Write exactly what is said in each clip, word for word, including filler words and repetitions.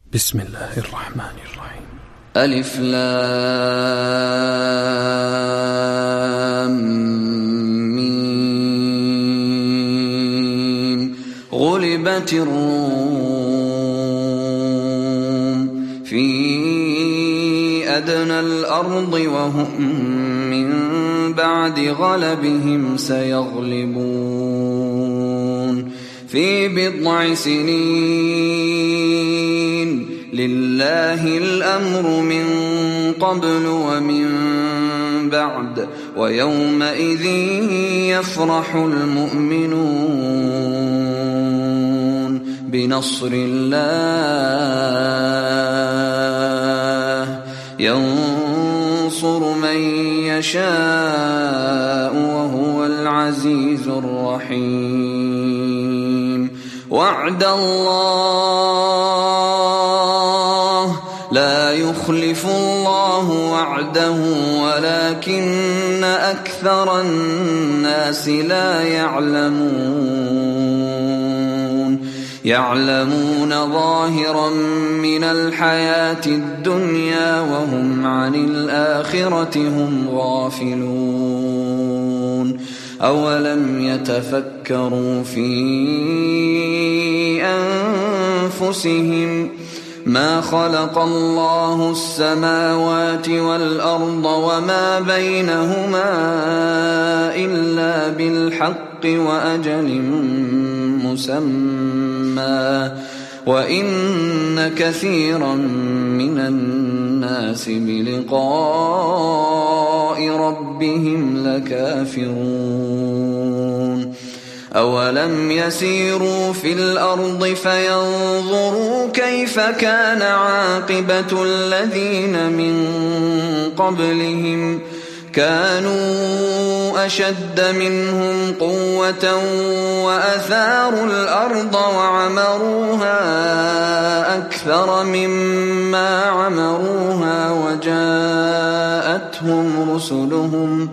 بسم الله الرحمن الرحيم. ألف لام ميم. غلبت الروم في أدنى الأرض وهم من بعد غلبهم سيغلبون في بضع سنين. لله الأمر من قبل ومن بعد ويومئذ يفرح المؤمنون بنصر الله ينصر من يشاء وهو العزيز الرحيم. وعد الله لا يخلف الله وعده ولكن أكثر الناس لا يعلمون. يعلمون ظاهرا من الحياة الدنيا وهم عن الآخرة هم غافلون. أولم يتفكروا في أنفسهم ما خلق الله السماوات والأرض وما بينهما إلا بالحق وأجل مسمى وإن كثيرا من الناس بلقاء ربهم لكافرون. أولم يسيروا في الأرض فينظروا كيف كان عاقبة الذين من قبلهم كانوا أشد منهم قوة وأثاروا الأرض وعمروها أكثر مما عمروها وجاءتهم رسلهم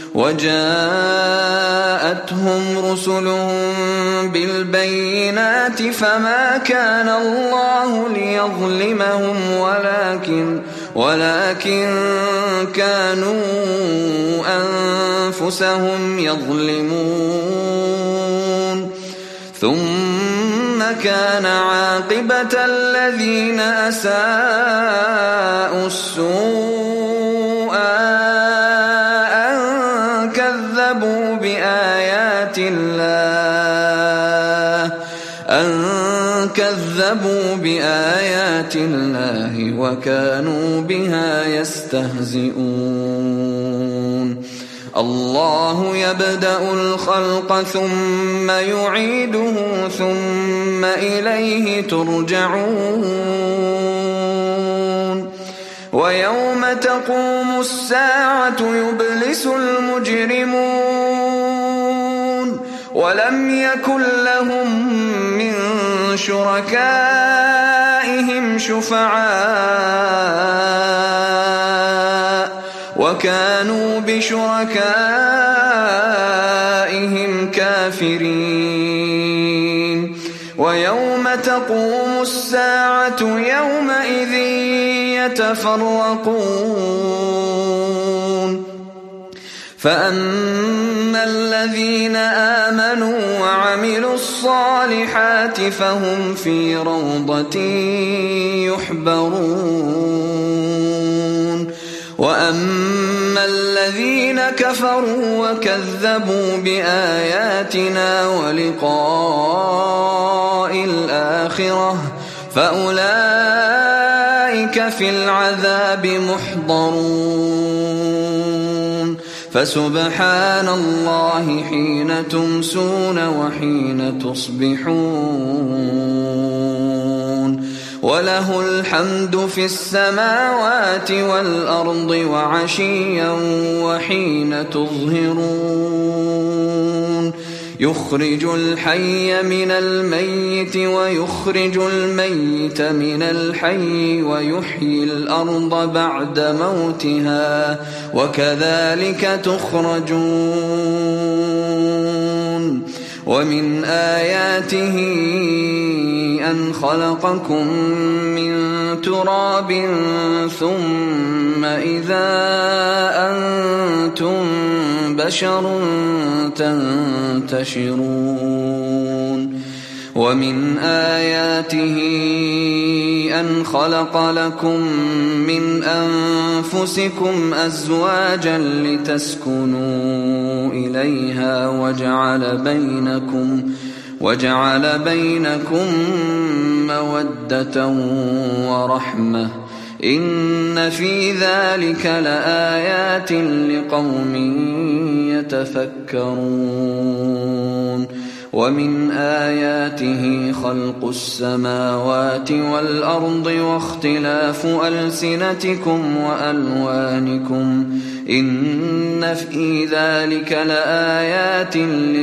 وجاءتهم رسلهم بالبينات فما كان الله ليظلمهم ولكن ولكن كانوا أنفسهم يظلمون. ثم كان عاقبة الذين أساءوا السوء كذبوا بآيات الله أن كذبوا بآيات الله وكانوا بها يستهزئون. الله يبدأ الخلق ثم يعيده ثم إليه ترجعون. ويوم تقوم الساعة يبلس المجرمون ولم يكن لهم من شركائهم شفعاء وكانوا بشركائهم كافرين. ويوم تقوم الساعة يومئذ يتفرقون فأما الذين آمنوا وعملوا الصالحات فهم في روضة يحبرون. وأما الذين كفروا وكذبوا بآياتنا ولقاء الآخرة فأولئك في العذاب محضرون. فسبحان الله حين تمسون وحين تصبحون وله الحمد في السماوات والأرض وعشيا وحين تظهرون. يخرج الحي من الميت ويخرج الميت من الحي ويحيي الأرض بعد موتها وكذلك تخرجون. ومن آياته أن خلقكم من تراب ثم إذا أنتم بشر تنتشرون ومن آياته أن خلق لكم من أنفسكم أزواجا لتسكنوا إليها وجعل بينكم وجعل بينكم مودة ورحمة إن في ذلك لآيات لقوم يتفكرون ومن آياته خلق السماوات والأرض واختلاف ألسنتكم وألوانكم إن في ذلك لآيات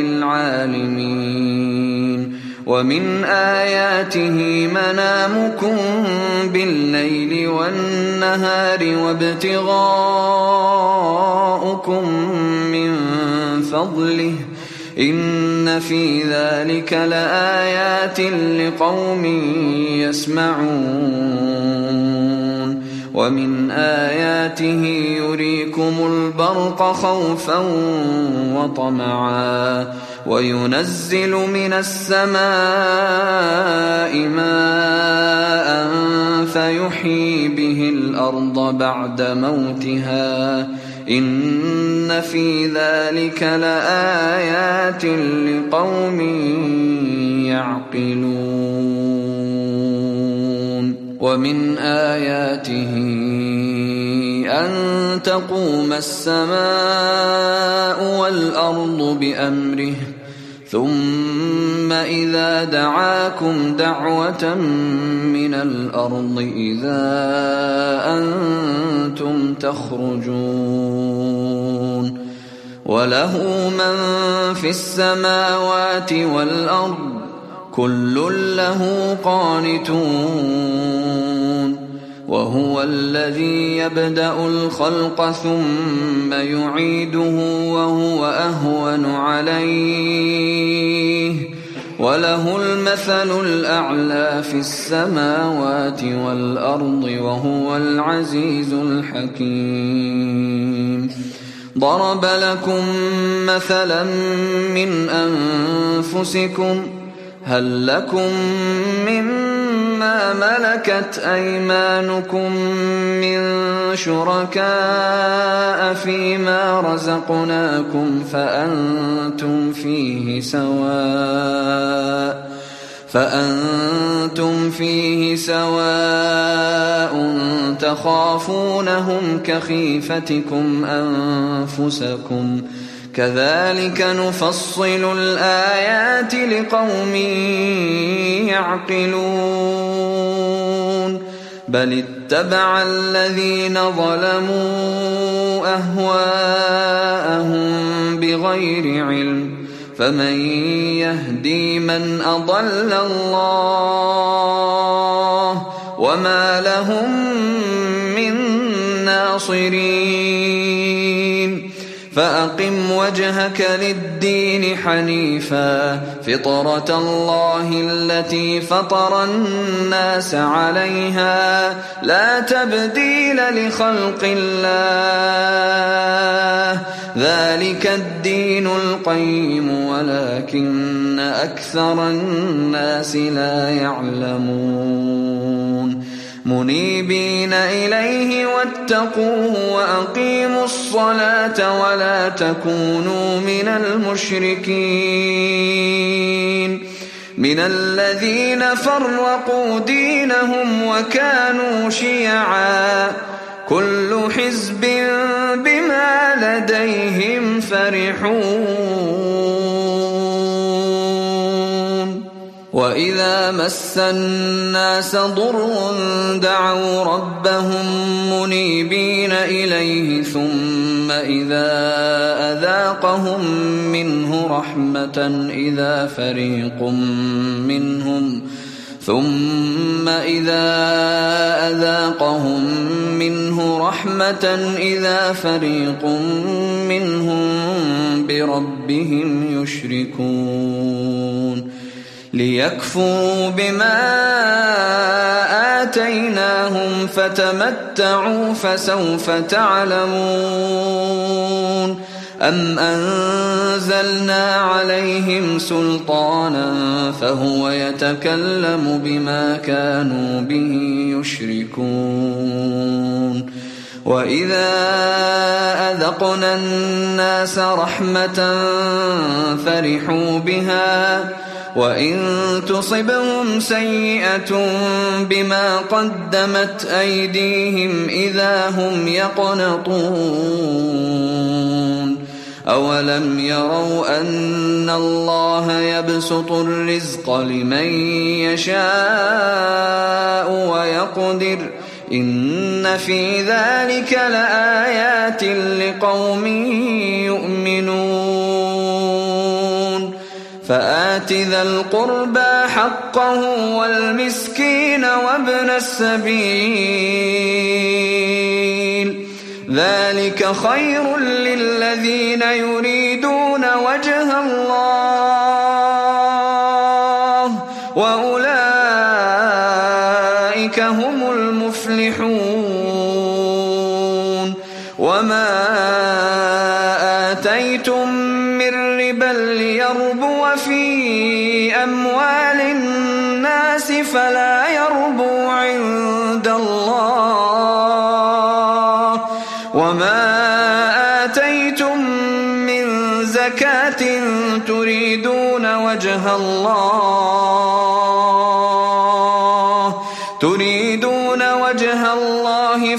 للعالمين ومن آياته منامكم بالليل والنهار وابتغاؤكم من فضله إن في ذلك لآيات لقوم يسمعون ومن آياته يريكم البرق خوفا وطمعا وينزل من السماء ماء فيحيي به الأرض بعد موتها إن في ذلك لآيات لقوم يعقلون ومن آياته أن تقوم السماء والأرض بأمره ثم إذا دعاكم دعوة من الأرض إذا أنتم تخرجون وله من في السماوات والأرض كل له قانتون وهو الذي يبدأ الخلق ثم يعيده وهو أهون عليه وله المثل الأعلى في السماوات والأرض وهو العزيز الحكيم ضرب لكم مثلا من أنفسكم هل لكم مما ملكت أيمانكم من شركاء فيما رزقناكم فأنتم فيه سواء فأنتم فيه سواء تخافونهم كخيفتكم أنفسكم كذلك نفصل الآيات لقوم يعقلون بل اتبع الذين ظلموا أهواءهم بغير علم فمن يهدي من أضل الله وما لهم من ناصرين فأقم وجهك للدين حنيفا فطرة الله التي فطر الناس عليها لا تبديل لخلق الله ذلك الدين القيم ولكن أكثر الناس لا يعلمون منيبين إليه واتقوه وأقيموا الصلاة ولا تكونوا من المشركين من الذين فرقوا دينهم وكانوا شيعا كل حزب بما لديهم فرحون وإذا مس الناس ضر دعوا ربهم منيبين إليه ثم إذا أذاقهم منه رحمة إذا فريق منهم ثم إذا أذاقهم منه رحمة إذا فريق منهم بربهم يشركون ليكفروا بما آتيناهم فتمتعوا فسوف تعلمون أم أنزلنا عليهم سلطانا فهو يتكلم بما كانوا به يشركون وإذا أذقنا الناس رحمة فرحوا بها وإن تصبهم سيئة بما قدمت أيديهم إذا هم يقنطون أولم يروا أن الله يبسط الرزق لمن يشاء ويقدر إن في ذلك لآيات لقوم يؤمنون فآت ذا القربى حقه والمسكين وابن السبيل ذلك خير للذين يريدون وجه الله وأولئك هم المفلحون وما آتيتم من ربا ليربو في أموال الناس فلا يربو عند الله وما آتيتم من زكاة تريدون وجه الله تريدون وجه الله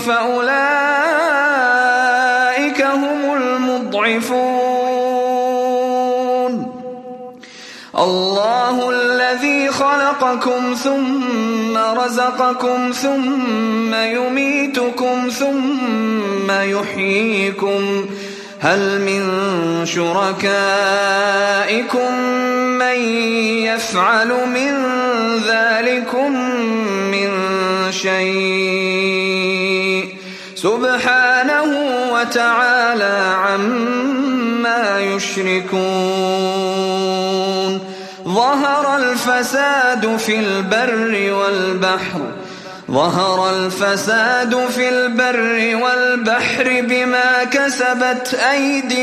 فأولئك هم المضعفون الله الذي خلقكم ثم رزقكم ثم يميتكم ثم يحييكم هل من شركائكم من يفعل من ذلكم من شيء سبحانه وتعالى عما يشركون ظهر الفساد في البر والبحر ظهر الفساد في البر والبحر بما كسبت أيدي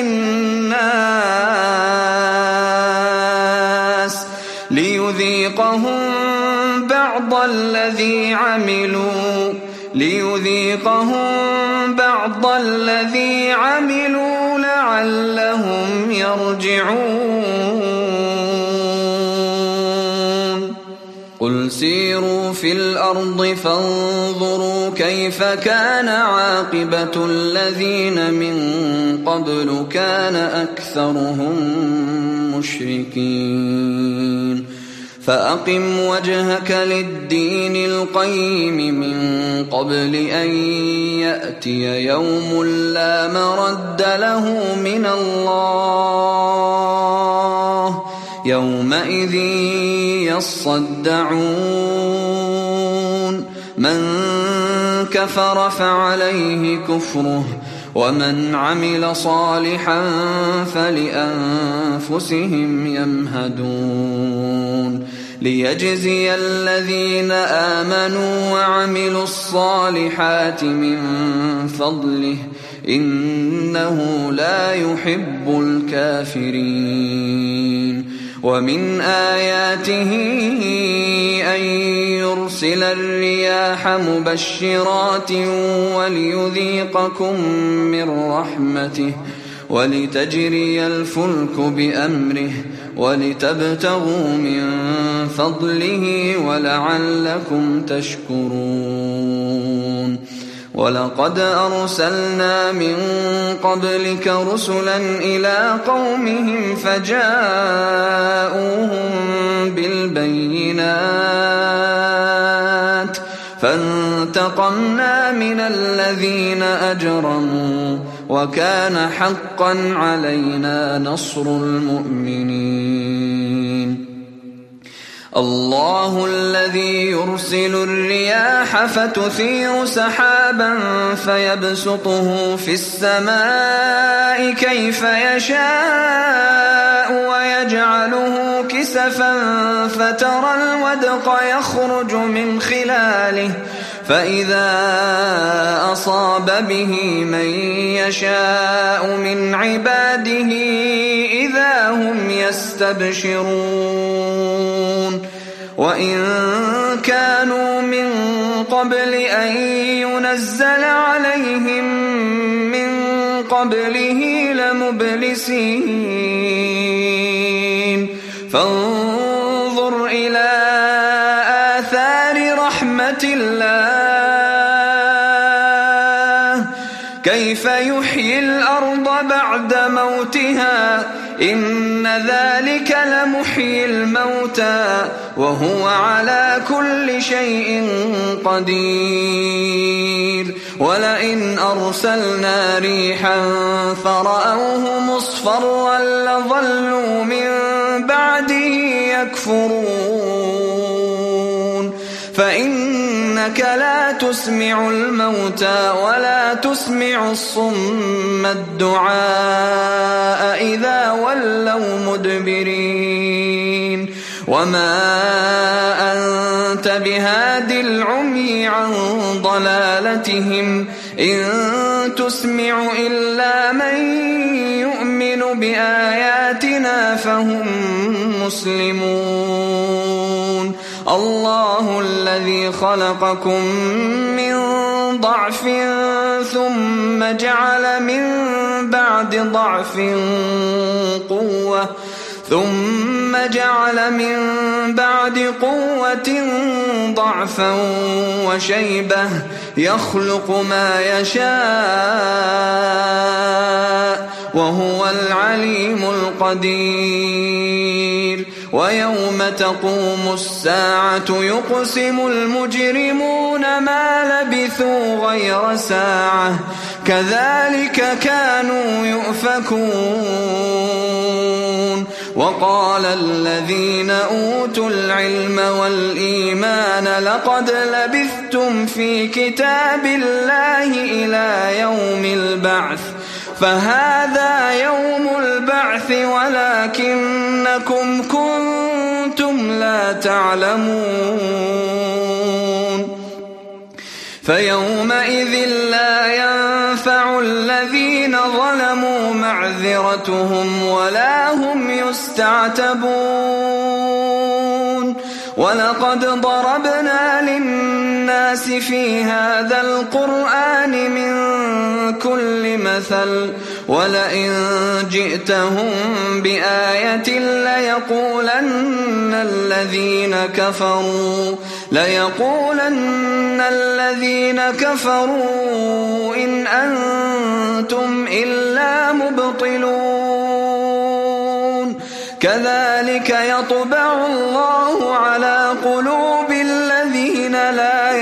الناس ليذيقهم بعض الذي عملوا ليذيقهم بعض الذي عملوا لعلهم يرجعون قل سيروا في الأرض فانظروا كيف كان عاقبة الذين من قبل كان أكثرهم مشركين فأقم وجهك للدين القيم من قبل أن يأتي يوم لا مرد له من الله يومئذ يصدعون من كفر فعليه كفره ومن عمل صالحا فلأنفسهم يمهدون ليجزي الذين آمنوا وعملوا الصالحات من فضله إنه لا يحب الكافرين ومن آياته أن يرسل الرياح مبشرات وليذيقكم من رحمته ولتجري الفلك بأمره ولتبتغوا من فضله ولعلكم تشكرون ولقد أرسلنا من قبلك رسلا إلى قومهم فجاءوهم بالبينات فانتقمنا من الذين أجرموا وكان حقا علينا نصر المؤمنين الله الذي يرسل الرياح فتثير سحابا فيبسطه في السماء كيف يشاء ويجعله كسفا فترى الودق يخرج من خلاله فإذا أصاب به من يشاء من عباده إذا هم يستبشرون وإن كانوا من قبل أن ينزل عليهم من قبله لمبلسين فانظر إلى آثار رحمة الله كيف يحيي الأرض بعد موتها إن ذلك لمحيي الموتى وهو على كل شيء قدير ولئن أرسلنا ريحا فرأوه مصفرا لظلوا من بعده يكفرون فإنك لا تسمع الموتى ولا تسمع الصم الدعاء إذا ولوا مدبرين وما أنت بهاد العمي عن ضلالتهم إن تسمع إلا من يؤمن بآياتنا فهم مسلمون الله الذي خلقكم من ضعف ثم جعل من بعد ضعف قوة ثم جعل من بعد قوة ضعفا وشيبة يخلق ما يشاء وهو العليم القدير ويوم تقوم الساعة يقسم المجرمون ما لبثوا غير ساعة كذلك كانوا يؤفكون وقال الذين أوتوا العلم والإيمان لقد لبثتم في كتاب الله إلى يوم البعث فهذا يوم البعث ولكنكم كنتم لا تعلمون فيومئذ لا ينفع الذين ظلموا معذرتهم ولا هم يستعتبون ولقد ضربنا للناس في هذا القرآن من كل مثل ولئن جئتهم بآية ليقولن الذين كفروا ليقولن الذين كفروا إن أنتم إلا مبطلون كذلك يطبع الله على قلوب الذين لا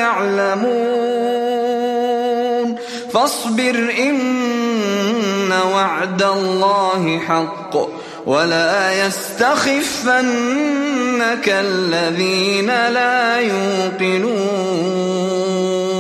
يعلمون فاصبر إن وعد الله حق ولا يستخفنك الذين لا يوقنون